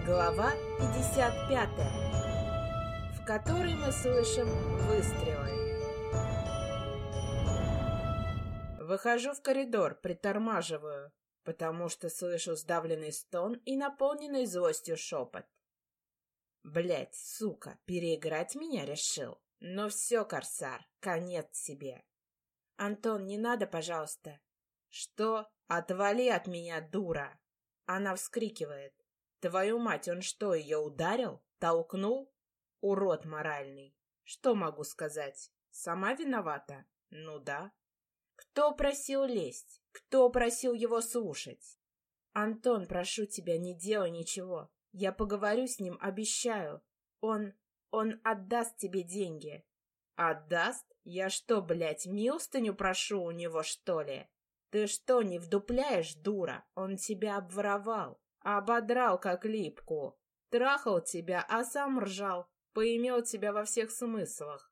Глава 55, в которой мы слышим выстрелы. Выхожу в коридор, притормаживаю, потому что слышу сдавленный стон и наполненный злостью шепот. Блять, сука, переиграть меня решил? Ну все, Корсар, конец тебе. Антон, не надо, пожалуйста. Что? Отвали от меня, дура. Она вскрикивает. Твою мать, он что, ее ударил? Толкнул? Урод моральный. Что могу сказать? Сама виновата? Ну да. Кто просил лезть? Кто просил его слушать? Антон, прошу тебя, не делай ничего. Я поговорю с ним, обещаю. Он отдаст тебе деньги. Отдаст? Я что, блядь, милостыню прошу у него, что ли? Ты что, не вдупляешь, дура? Он тебя обворовал, ободрал как липку, трахал тебя, а сам ржал, поимел тебя во всех смыслах.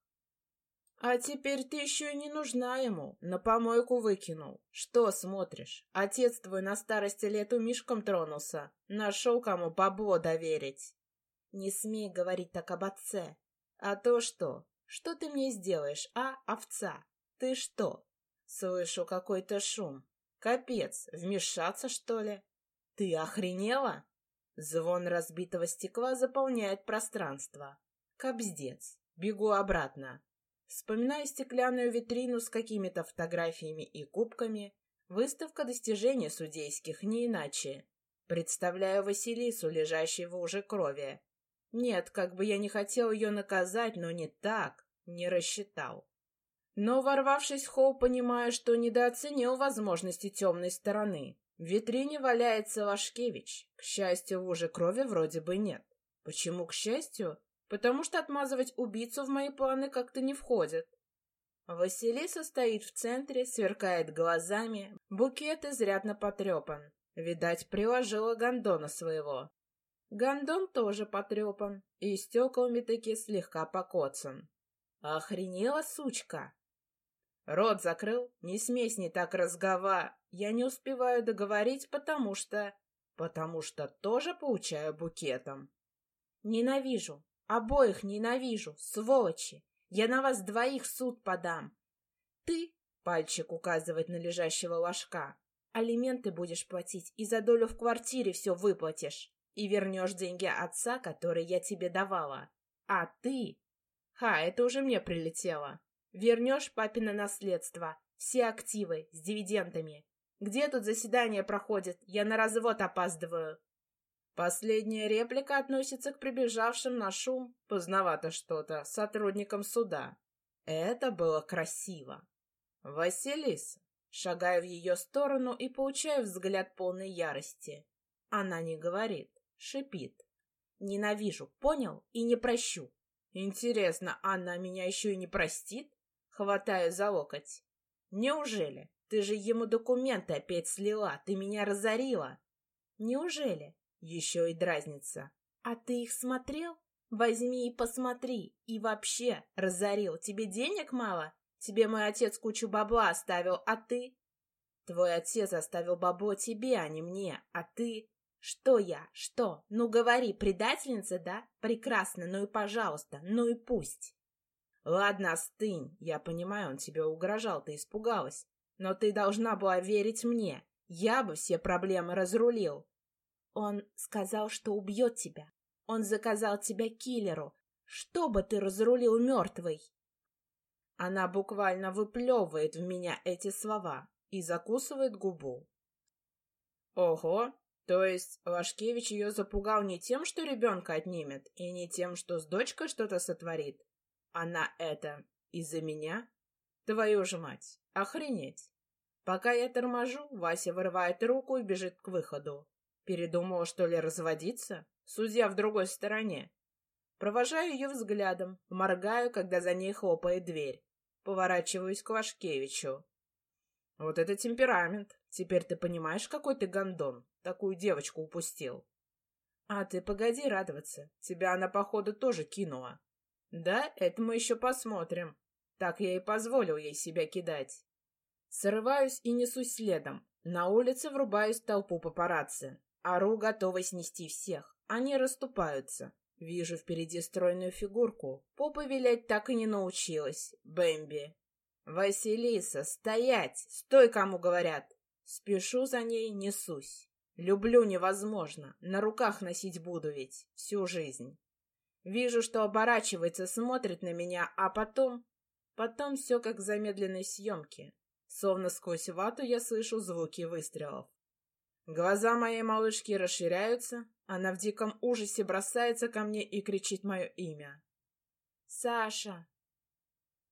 А теперь ты еще и не нужна ему, на помойку выкинул. Что смотришь? Отец твой на старости лет умишком тронулся, нашел кому бабло доверить. Не смей говорить так об отце. А то что? Что ты мне сделаешь, а, овца? Ты что? Слышу какой-то шум. Капец, вмешаться, что ли? Ты охренела? Звон разбитого стекла заполняет пространство. Кобздец. Бегу обратно. Вспоминаю стеклянную витрину с какими-то фотографиями и кубками. Выставка достижений судейских, не иначе. Представляю Василису, лежащей в луже крови. Нет, как бы я не хотел ее наказать, но не так, не рассчитал. Но, ворвавшись в холл, понимаю, что недооценил возможности темной стороны. В витрине валяется Лашкевич. К счастью, в луже крови вроде бы нет. Почему к счастью? Потому что отмазывать убийцу в мои планы как-то не входит. Василиса стоит в центре, сверкает глазами, букет изрядно потрепан. Видать, приложила гондона своего. Гондон тоже потрепан, и стеклами таки слегка покоцан. Охренела, сучка! Рот закрыл, не смей с ней так Я не успеваю договорить, потому что тоже получаю букетом. Ненавижу, обоих ненавижу, сволочи! Я на вас двоих в суд подам. Ты, пальчик указывает на лежащего Лашка, алименты будешь платить и за долю в квартире все выплатишь. И вернешь деньги отца, которые я тебе давала. А ты... это уже мне прилетело. Вернешь папино наследство, все активы с дивидендами. Где тут заседание проходит? Я на развод опаздываю. Последняя реплика относится к прибежавшим на шум, поздновато что-то, сотрудникам суда. Это было красиво. Василиса. Шагаю в ее сторону и получаю взгляд полной ярости. Она не говорит. Шипит. Ненавижу, понял? И не прощу. Интересно, она меня еще и не простит? Хватаю за локоть. Неужели? Ты же ему документы опять слила, ты меня разорила. Неужели? Еще и дразнится. А ты их смотрел? Возьми и посмотри. И вообще, разорил. Тебе денег мало? Тебе мой отец кучу бабла оставил, а ты? Твой отец оставил бабло тебе, а не мне, а ты... Что я? Что? Ну говори, предательница, да? Прекрасно, ну и пожалуйста, ну и пусть. Ладно, остынь. Я понимаю, он тебе угрожал, ты испугалась. Но ты должна была верить мне. Я бы все проблемы разрулил. Он сказал, что убьет тебя. Он заказал тебя киллеру, чтобы ты разрулил мертвый. Она буквально выплевывает в меня эти слова и закусывает губу. Ого! То есть Лашкевич ее запугал не тем, что ребенка отнимет, и не тем, что с дочкой что-то сотворит. Она это из-за меня? Твою же мать! Охренеть! Пока я торможу, Вася вырывает руку и бежит к выходу. Передумала, что ли, разводиться? Судья в другой стороне. Провожаю ее взглядом, моргаю, когда за ней хлопает дверь. Поворачиваюсь к Лашкевичу. Вот это темперамент. Теперь ты понимаешь, какой ты гондон. Такую девочку упустил. А ты погоди радоваться. Тебя она, походу, тоже кинула. Да, это мы еще посмотрим. Так я и позволил ей себя кидать. Срываюсь и несусь следом. На улице врубаюсь в толпу папарацци. Ору, готова снести всех. Они расступаются. Вижу впереди стройную фигурку. Попа вилять так и не научилась. Бэмби. «Василиса, стоять! Стой, кому говорят!» Спешу за ней, несусь. Люблю невозможно. На руках носить буду ведь всю жизнь. Вижу, что оборачивается, смотрит на меня, а потом... Потом все как в замедленной съемке. Словно сквозь вату я слышу звуки выстрелов. Глаза моей малышки расширяются, она в диком ужасе бросается ко мне и кричит мое имя. «Саша!